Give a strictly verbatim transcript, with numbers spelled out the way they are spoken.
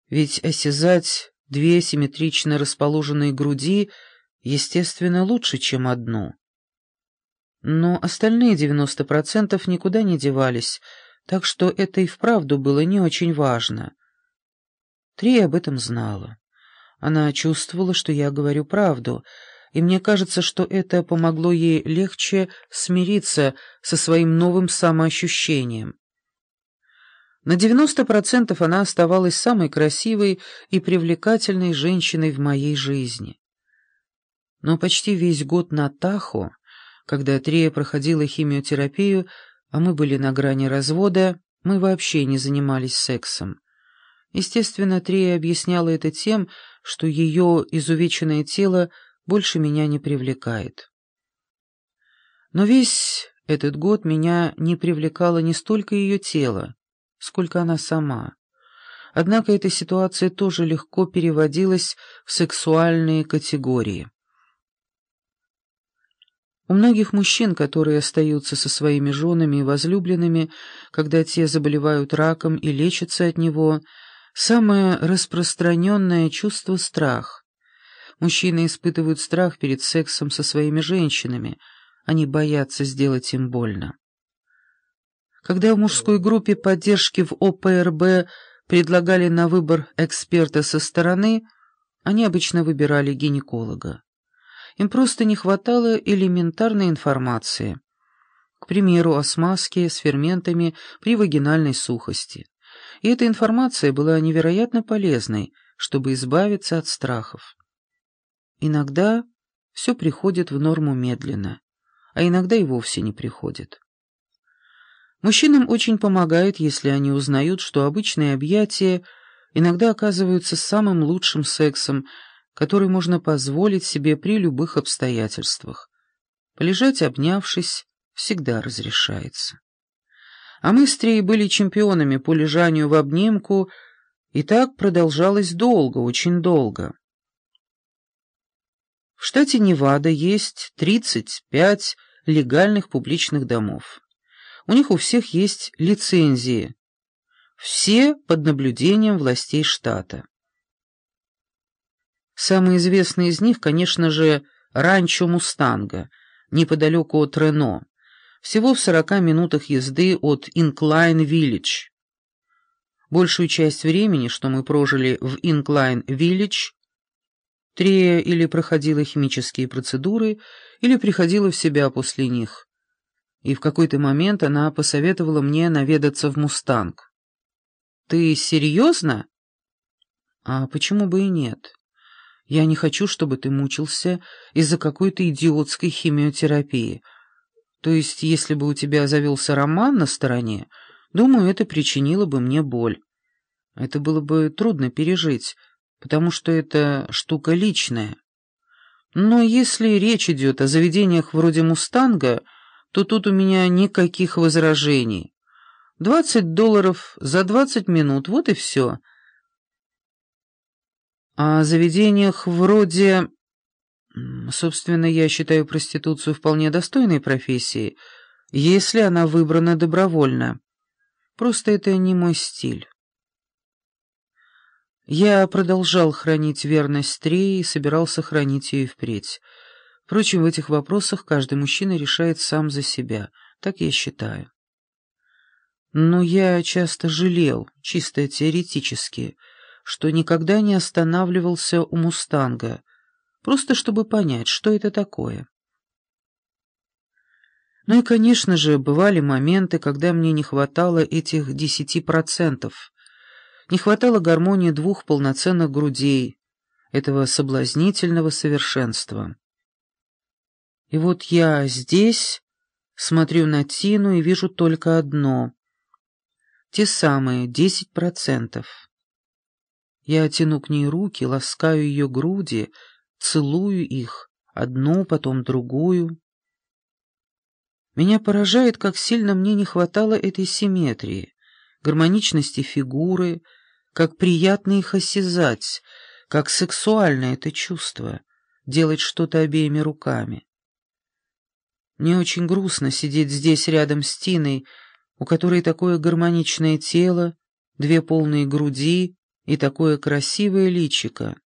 Ведь осязать две симметрично расположенные груди, естественно, лучше, чем одну. Но остальные девяносто процентов никуда не девались, так что это и вправду было не очень важно. Трия об этом знала. Она чувствовала, что я говорю правду, и мне кажется, что это помогло ей легче смириться со своим новым самоощущением. На девяносто процентов она оставалась самой красивой и привлекательной женщиной в моей жизни. Но почти весь год на Тахо, когда Трия проходила химиотерапию, а мы были на грани развода, мы вообще не занимались сексом. Естественно, Трия объясняла это тем, что ее изувеченное тело больше меня не привлекает. Но весь этот год меня не привлекало не столько ее тело, сколько она сама. Однако эта ситуация тоже легко переводилась в сексуальные категории. У многих мужчин, которые остаются со своими женами и возлюбленными, когда те заболевают раком и лечатся от него, самое распространенное чувство — страх. Мужчины испытывают страх перед сексом со своими женщинами, они боятся сделать им больно. Когда в мужской группе поддержки в О П Р Б предлагали на выбор эксперта со стороны, они обычно выбирали гинеколога. Им просто не хватало элементарной информации. К примеру, о смазке с ферментами при вагинальной сухости. И эта информация была невероятно полезной, чтобы избавиться от страхов. Иногда все приходит в норму медленно, а иногда и вовсе не приходит. Мужчинам очень помогает, если они узнают, что обычные объятия иногда оказываются самым лучшим сексом, который можно позволить себе при любых обстоятельствах. Полежать, обнявшись, всегда разрешается. А мы с Трией были чемпионами по лежанию в обнимку, и так продолжалось долго, очень долго. В штате Невада есть тридцать пять легальных публичных домов. У них у всех есть лицензии, все под наблюдением властей штата. Самый известный из них, конечно же, ранчо Мустанга, неподалеку от Рено, всего в сорока минутах езды от Инклайн-Виллидж. Большую часть времени, что мы прожили в Инклайн-Виллидж, Трия или проходила химические процедуры, или приходила в себя после них. И в какой-то момент она посоветовала мне наведаться в Мустанг. «Ты серьезно?» «А почему бы и нет? Я не хочу, чтобы ты мучился из-за какой-то идиотской химиотерапии. То есть, если бы у тебя завелся роман на стороне, думаю, это причинило бы мне боль. Это было бы трудно пережить, потому что это штука личная. Но если речь идет о заведениях вроде «Мустанга», то тут у меня никаких возражений. Двадцать долларов за двадцать минут, вот и все. О заведениях вроде... Собственно, я считаю проституцию вполне достойной профессией, если она выбрана добровольно. Просто это не мой стиль. Я продолжал хранить верность Трее и собирался хранить ее и впредь. Впрочем, в этих вопросах каждый мужчина решает сам за себя, так я считаю. Но я часто жалел, чисто теоретически, что никогда не останавливался у «Мустанга», просто чтобы понять, что это такое. Ну и, конечно же, бывали моменты, когда мне не хватало этих десяти процентов, не хватало гармонии двух полноценных грудей, этого соблазнительного совершенства. И вот я здесь смотрю на Тину и вижу только одно — те самые десять процентов. Я тяну к ней руки, ласкаю ее груди, целую их, одну, потом другую. Меня поражает, как сильно мне не хватало этой симметрии, гармоничности фигуры, как приятно их осязать, как сексуально это чувство, делать что-то обеими руками. Мне очень грустно сидеть здесь рядом с Тиной, у которой такое гармоничное тело, две полные груди и такое красивое личико.